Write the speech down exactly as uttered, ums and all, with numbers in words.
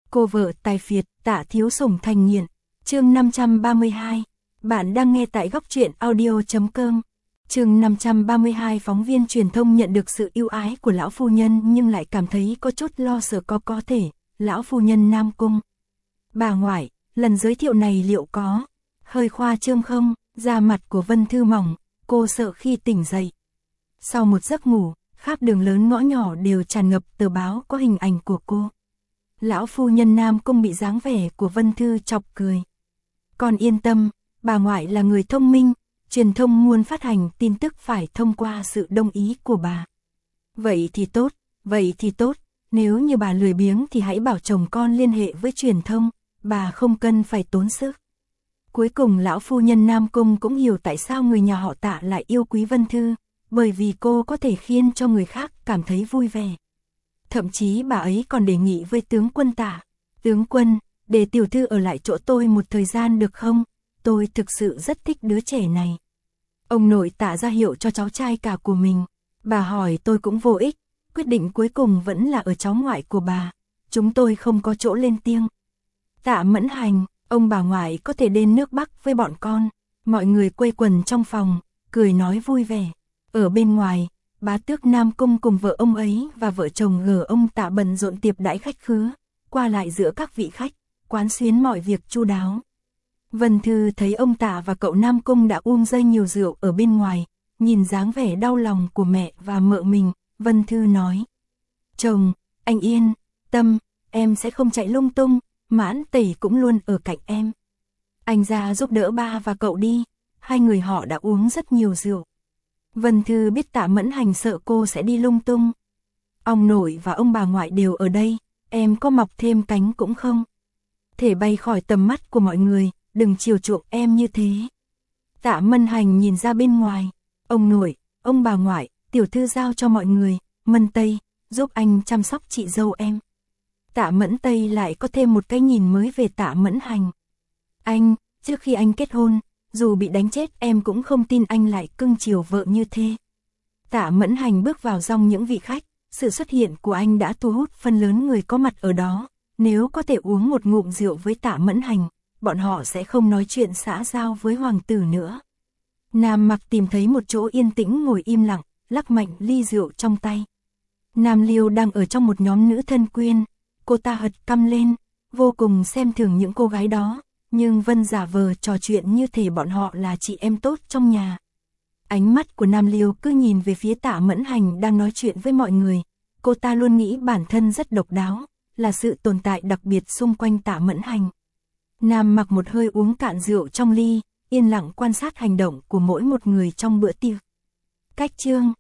Cô vợ tài phiệt, Tạ Thiếu Sủng thành nghiện. Chương năm trăm ba mươi hai. Bạn đang nghe tại góc truyện audio chấm com. Chương năm trăm ba mươi hai. Phóng viên truyền thông nhận được sự ưu ái của lão phu nhân nhưng lại cảm thấy có chút lo sợ có có thể, lão phu nhân Nam Cung. Bà ngoại, lần giới thiệu này liệu có hơi khoa trương không? Da mặt của Vân Thư mỏng, cô sợ khi tỉnh dậy. Sau một giấc ngủ, khắp đường lớn ngõ nhỏ đều tràn ngập tờ báo có hình ảnh của cô. Lão phu nhân Nam Cung bị dáng vẻ của Vân Thư chọc cười. Con yên tâm, bà ngoại là người thông minh, truyền thông muốn phát hành tin tức phải thông qua sự đồng ý của bà. Vậy thì tốt, vậy thì tốt, nếu như bà lười biếng thì hãy bảo chồng con liên hệ với truyền thông, bà không cần phải tốn sức. Cuối cùng lão phu nhân Nam Cung cũng hiểu tại sao người nhà họ Tạ lại yêu quý Vân Thư, bởi vì cô có thể khiến cho người khác cảm thấy vui vẻ. Thậm chí bà ấy còn đề nghị với tướng quân Tạ, tướng quân, để tiểu thư ở lại chỗ tôi một thời gian được không? Tôi thực sự rất thích đứa trẻ này. Ông nội Tạ ra hiệu cho cháu trai cả của mình. Bà hỏi tôi cũng vô ích, quyết định cuối cùng vẫn là ở cháu ngoại của bà. Chúng tôi không có chỗ lên tiếng. Tạ Mẫn Hành, ông bà ngoại có thể đến nước Bắc với bọn con. Mọi người quây quần trong phòng, cười nói vui vẻ. Ở bên ngoài, bá tước Nam Cung cùng vợ ông ấy và vợ chồng gờ ông Tạ bận rộn tiệp đãi khách khứa, qua lại giữa các vị khách, quán xuyến mọi việc chu đáo. Vân Thư thấy ông Tạ và cậu Nam Cung đã uống dây nhiều rượu ở bên ngoài, nhìn dáng vẻ đau lòng của mẹ và mợ mình, Vân Thư nói. Chồng, anh yên tâm, em sẽ không chạy lung tung, Mãn Tẩy cũng luôn ở cạnh em. Anh ra giúp đỡ ba và cậu đi, hai người họ đã uống rất nhiều rượu. Vân Thư biết Tạ Mẫn Hành sợ cô sẽ đi lung tung. Ông nội và ông bà ngoại đều ở đây, em có mọc thêm cánh cũng không thể bay khỏi tầm mắt của mọi người, đừng chiều chuộng em như thế. Tạ Mẫn Hành nhìn ra bên ngoài, ông nội, ông bà ngoại, tiểu thư giao cho mọi người, Mân Tây, giúp anh chăm sóc chị dâu em. Tạ Mẫn Tây lại có thêm một cái nhìn mới về Tạ Mẫn Hành. Anh, trước khi anh kết hôn, dù bị đánh chết em cũng không tin anh lại cưng chiều vợ như thế. Tạ Mẫn Hành bước vào dòng những vị khách, sự xuất hiện của anh đã thu hút phần lớn người có mặt ở đó. Nếu có thể uống một ngụm rượu với Tạ Mẫn Hành, bọn họ sẽ không nói chuyện xã giao với hoàng tử nữa. Nam Mặc tìm thấy một chỗ yên tĩnh ngồi im lặng, lắc mạnh ly rượu trong tay. Nam Liêu đang ở trong một nhóm nữ thân quyên, cô ta hất cằm lên, vô cùng xem thường những cô gái đó. Nhưng Vân giả vờ trò chuyện như thể bọn họ là chị em tốt trong nhà. Ánh mắt của Nam Liêu cứ nhìn về phía Tạ Mẫn Hành đang nói chuyện với mọi người. Cô ta luôn nghĩ bản thân rất độc đáo, là sự tồn tại đặc biệt xung quanh Tạ Mẫn Hành. Nam Mặc một hơi uống cạn rượu trong ly, yên lặng quan sát hành động của mỗi một người trong bữa tiệc. Cách chương,